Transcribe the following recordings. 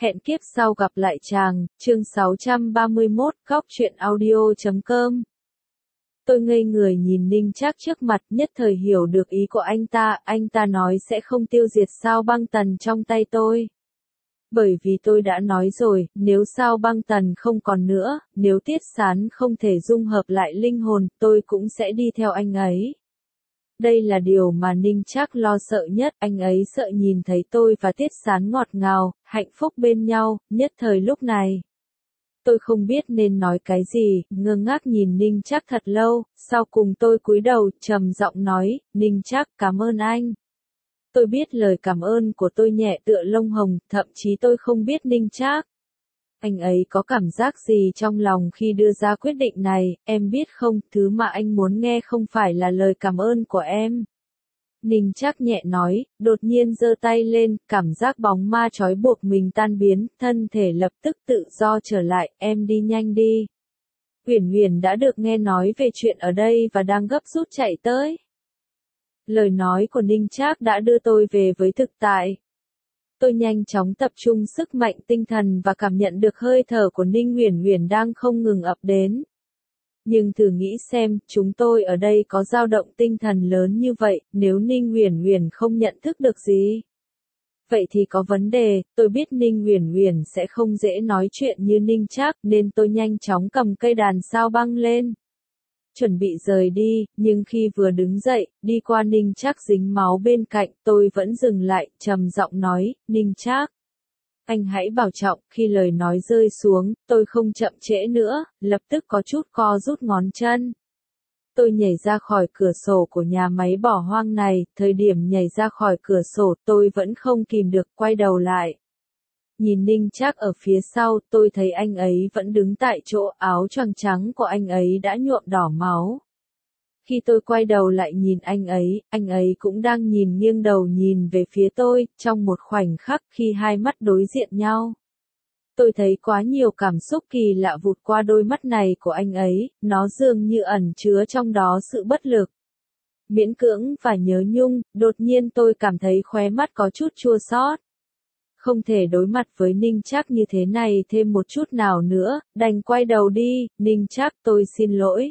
Hẹn kiếp sau gặp lại chàng, chương 631, góc truyện audio.com. Tôi ngây người nhìn Ninh Trác trước mặt, nhất thời hiểu được ý của anh ta nói sẽ không tiêu diệt Sao Băng Tần trong tay tôi. Bởi vì tôi đã nói rồi, nếu Sao Băng Tần không còn nữa, nếu Tiết Sán không thể dung hợp lại linh hồn, tôi cũng sẽ đi theo anh ấy. Đây là điều mà Ninh Trác lo sợ nhất, anh ấy sợ nhìn thấy tôi và Tiết Sán ngọt ngào, hạnh phúc bên nhau, nhất thời lúc này. Tôi không biết nên nói cái gì, ngơ ngác nhìn Ninh Trác thật lâu, sau cùng tôi cúi đầu, trầm giọng nói, Ninh Trác, cảm ơn anh. Tôi biết lời cảm ơn của tôi nhẹ tựa lông hồng, thậm chí tôi không biết Ninh Trác. Anh ấy có cảm giác gì trong lòng khi đưa ra quyết định này, em biết không, thứ mà anh muốn nghe không phải là lời cảm ơn của em. Ninh Trác nhẹ nói, đột nhiên giơ tay lên, cảm giác bóng ma trói buộc mình tan biến, thân thể lập tức tự do trở lại, em đi nhanh đi. Uyển Uyển đã được nghe nói về chuyện ở đây và đang gấp rút chạy tới. Lời nói của Ninh Trác đã đưa tôi về với thực tại. Tôi nhanh chóng tập trung sức mạnh tinh thần và cảm nhận được hơi thở của Ninh Uyển Uyển đang không ngừng ập đến. Nhưng thử nghĩ xem, chúng tôi ở đây có dao động tinh thần lớn như vậy, nếu Ninh Uyển Uyển không nhận thức được gì? Vậy thì có vấn đề, tôi biết Ninh Uyển Uyển sẽ không dễ nói chuyện như Ninh Trác, nên tôi nhanh chóng cầm cây đàn sao băng lên. Chuẩn bị rời đi, nhưng khi vừa đứng dậy, đi qua Ninh Trác dính máu bên cạnh, tôi vẫn dừng lại, trầm giọng nói, Ninh Trác. Anh hãy bảo trọng, khi lời nói rơi xuống, tôi không chậm trễ nữa, lập tức có chút co rút ngón chân. Tôi nhảy ra khỏi cửa sổ của nhà máy bỏ hoang này, thời điểm nhảy ra khỏi cửa sổ tôi vẫn không kìm được quay đầu lại. Nhìn Ninh Trác ở phía sau, tôi thấy anh ấy vẫn đứng tại chỗ, áo choàng trắng của anh ấy đã nhuộm đỏ máu. Khi tôi quay đầu lại nhìn anh ấy cũng đang nhìn nghiêng đầu nhìn về phía tôi, trong một khoảnh khắc khi hai mắt đối diện nhau. Tôi thấy quá nhiều cảm xúc kỳ lạ vụt qua đôi mắt này của anh ấy, nó dường như ẩn chứa trong đó sự bất lực, miễn cưỡng và nhớ nhung, đột nhiên tôi cảm thấy khóe mắt có chút chua xót. Không thể đối mặt với Ninh Trác như thế này thêm một chút nào nữa, đành quay đầu đi, Ninh Trác tôi xin lỗi.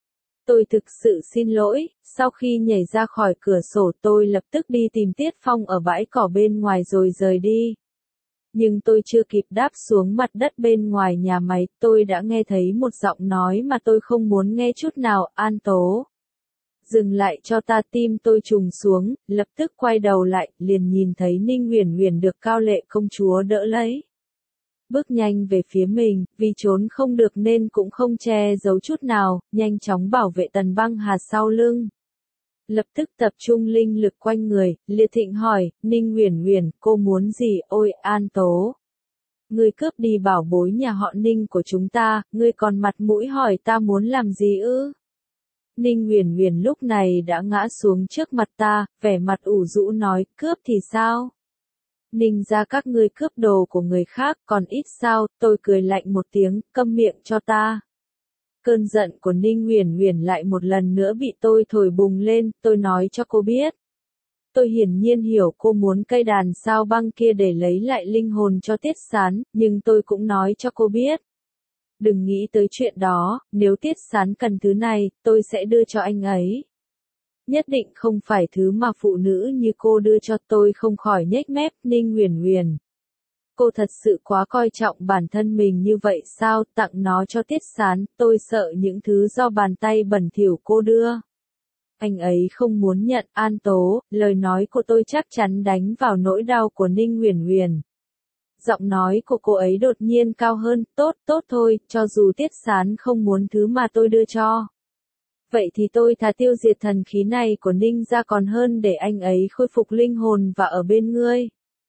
Tôi thực sự xin lỗi, sau khi nhảy ra khỏi cửa sổ tôi lập tức đi tìm Tiết Phong ở bãi cỏ bên ngoài rồi rời đi. Nhưng tôi chưa kịp đáp xuống mặt đất bên ngoài nhà máy, tôi đã nghe thấy một giọng nói mà tôi không muốn nghe chút nào, An Tố. Dừng lại cho ta, tim tôi trùng xuống, lập tức quay đầu lại, liền nhìn thấy Ninh Uyển Uyển được Cao Lệ công chúa đỡ lấy. Bước nhanh về phía mình, vì trốn không được nên cũng không che giấu chút nào, nhanh chóng bảo vệ Tần Băng Hà sau lưng. Lập tức tập trung linh lực quanh người, Liệt Thịnh hỏi, Ninh Uyển Uyển, cô muốn gì, ôi, An Tố. Ngươi cướp đi bảo bối nhà họ Ninh của chúng ta, ngươi còn mặt mũi hỏi ta muốn làm gì ư? Ninh Uyển Uyển lúc này đã ngã xuống trước mặt ta, vẻ mặt ủ rũ nói, cướp thì sao? Ninh gia các ngươi cướp đồ của người khác, còn ít sao? Tôi cười lạnh một tiếng, câm miệng cho ta. Cơn giận của Ninh Uyển Uyển lại một lần nữa bị tôi thổi bùng lên, tôi nói cho cô biết. Tôi hiển nhiên hiểu cô muốn cây đàn sao băng kia để lấy lại linh hồn cho Tiết Sán, nhưng tôi cũng nói cho cô biết. Đừng nghĩ tới chuyện đó, nếu Tiết Sán cần thứ này, tôi sẽ đưa cho anh ấy. Nhất định không phải thứ mà phụ nữ như cô đưa cho. Tôi không khỏi nhếch mép, Ninh Uyển Uyển. Cô thật sự quá coi trọng bản thân mình như vậy sao, tặng nó cho Tiết Sán, tôi sợ những thứ do bàn tay bẩn thỉu cô đưa. Anh ấy không muốn nhận, An Tố, lời nói của tôi chắc chắn đánh vào nỗi đau của Ninh Uyển Uyển. Giọng nói của cô ấy đột nhiên cao hơn, tốt thôi, cho dù Tiết Sán không muốn thứ mà tôi đưa cho. Vậy thì tôi thà tiêu diệt thần khí này của Ninh gia còn hơn để anh ấy khôi phục linh hồn và ở bên ngươi.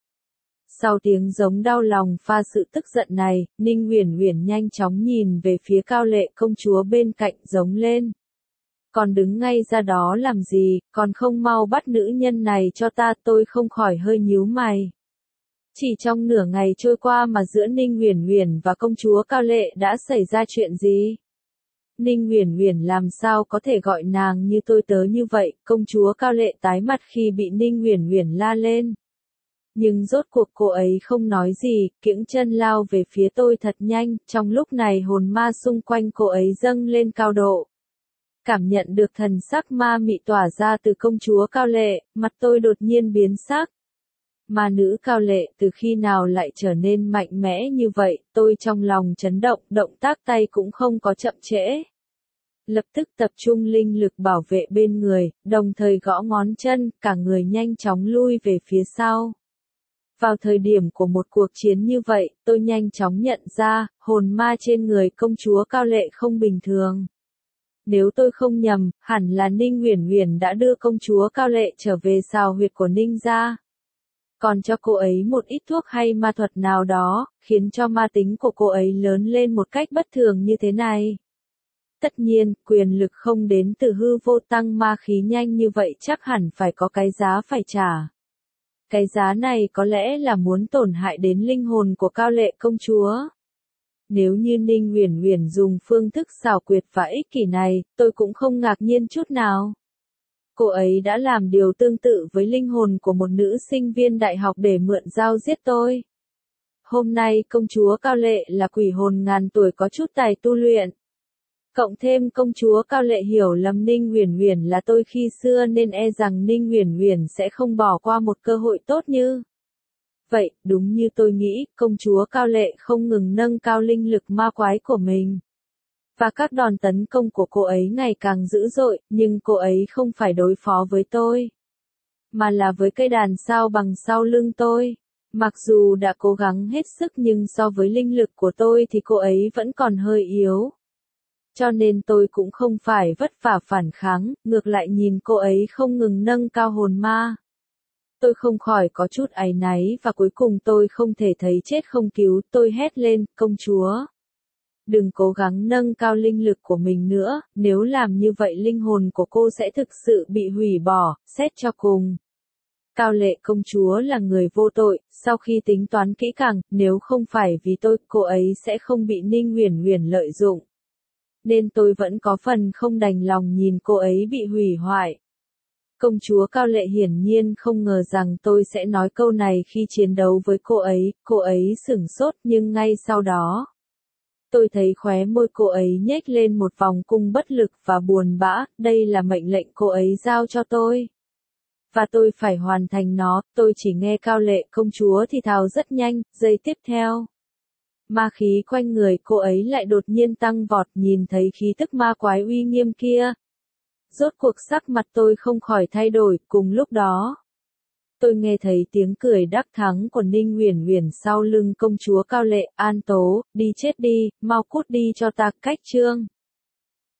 Sau tiếng giống đau lòng pha sự tức giận này, Ninh Uyển Uyển nhanh chóng nhìn về phía Cao Lệ công chúa bên cạnh giống lên. Còn đứng ngay ra đó làm gì, còn không mau bắt nữ nhân này cho ta, tôi không khỏi hơi nhíu mày. Chỉ trong nửa ngày trôi qua mà giữa Ninh Uyển Uyển và công chúa Cao Lệ đã xảy ra chuyện gì? Ninh Uyển Uyển làm sao có thể gọi nàng như tôi tớ như vậy? Công chúa Cao Lệ tái mặt khi bị Ninh Uyển Uyển la lên. Nhưng rốt cuộc cô ấy không nói gì, kiễng chân lao về phía tôi thật nhanh, trong lúc này hồn ma xung quanh cô ấy dâng lên cao độ. Cảm nhận được thần sắc ma mị tỏa ra từ công chúa Cao Lệ, mặt tôi đột nhiên biến sắc. Ma nữ Cao Lệ từ khi nào lại trở nên mạnh mẽ như vậy, tôi trong lòng chấn động, động tác tay cũng không có chậm trễ. Lập tức tập trung linh lực bảo vệ bên người, đồng thời gõ ngón chân, cả người nhanh chóng lui về phía sau. Vào thời điểm của một cuộc chiến như vậy, tôi nhanh chóng nhận ra, hồn ma trên người công chúa Cao Lệ không bình thường. Nếu tôi không nhầm, hẳn là Ninh Uyển Uyển đã đưa công chúa Cao Lệ trở về sào huyệt của Ninh gia. Còn cho cô ấy một ít thuốc hay ma thuật nào đó, khiến cho ma tính của cô ấy lớn lên một cách bất thường như thế này. Tất nhiên, quyền lực không đến từ hư vô tăng ma khí nhanh như vậy chắc hẳn phải có cái giá phải trả. Cái giá này có lẽ là muốn tổn hại đến linh hồn của Cao Lệ công chúa. Nếu như Ninh Uyển Uyển dùng phương thức xảo quyệt và ích kỷ này, tôi cũng không ngạc nhiên chút nào. Cô ấy đã làm điều tương tự với linh hồn của một nữ sinh viên đại học để mượn dao giết tôi. Hôm nay công chúa Cao Lệ là quỷ hồn ngàn tuổi có chút tài tu luyện. Cộng thêm công chúa Cao Lệ hiểu lầm Ninh Uyển Uyển là tôi khi xưa nên e rằng Ninh Uyển Uyển sẽ không bỏ qua một cơ hội tốt như vậy. Đúng như tôi nghĩ, công chúa Cao Lệ không ngừng nâng cao linh lực ma quái của mình. Và các đòn tấn công của cô ấy ngày càng dữ dội, nhưng cô ấy không phải đối phó với tôi, mà là với cây đàn sao bằng sau lưng tôi. Mặc dù đã cố gắng hết sức nhưng so với linh lực của tôi thì cô ấy vẫn còn hơi yếu. Cho nên tôi cũng không phải vất vả phản kháng, ngược lại nhìn cô ấy không ngừng nâng cao hồn ma. Tôi không khỏi có chút áy náy và cuối cùng tôi không thể thấy chết không cứu, tôi hét lên, công chúa. Đừng cố gắng nâng cao linh lực của mình nữa, nếu làm như vậy linh hồn của cô sẽ thực sự bị hủy bỏ, xét cho cùng. Cao Lệ công chúa là người vô tội, sau khi tính toán kỹ càng, nếu không phải vì tôi, cô ấy sẽ không bị Ninh Uyển Uyển lợi dụng. Nên tôi vẫn có phần không đành lòng nhìn cô ấy bị hủy hoại. Công chúa Cao Lệ hiển nhiên không ngờ rằng tôi sẽ nói câu này khi chiến đấu với cô ấy sửng sốt nhưng ngay sau đó. Tôi thấy khóe môi cô ấy nhếch lên một vòng cung bất lực và buồn bã, đây là mệnh lệnh cô ấy giao cho tôi. Và tôi phải hoàn thành nó, tôi chỉ nghe Cao Lệ công chúa thì thào rất nhanh, giây tiếp theo. Ma khí quanh người cô ấy lại đột nhiên tăng vọt, nhìn thấy khí tức ma quái uy nghiêm kia. Rốt cuộc sắc mặt tôi không khỏi thay đổi, cùng lúc đó. Tôi nghe thấy tiếng cười đắc thắng của Ninh Uyển Uyển sau lưng công chúa Cao Lệ, An Tố, đi chết đi, mau cút đi cho ta, cách chương.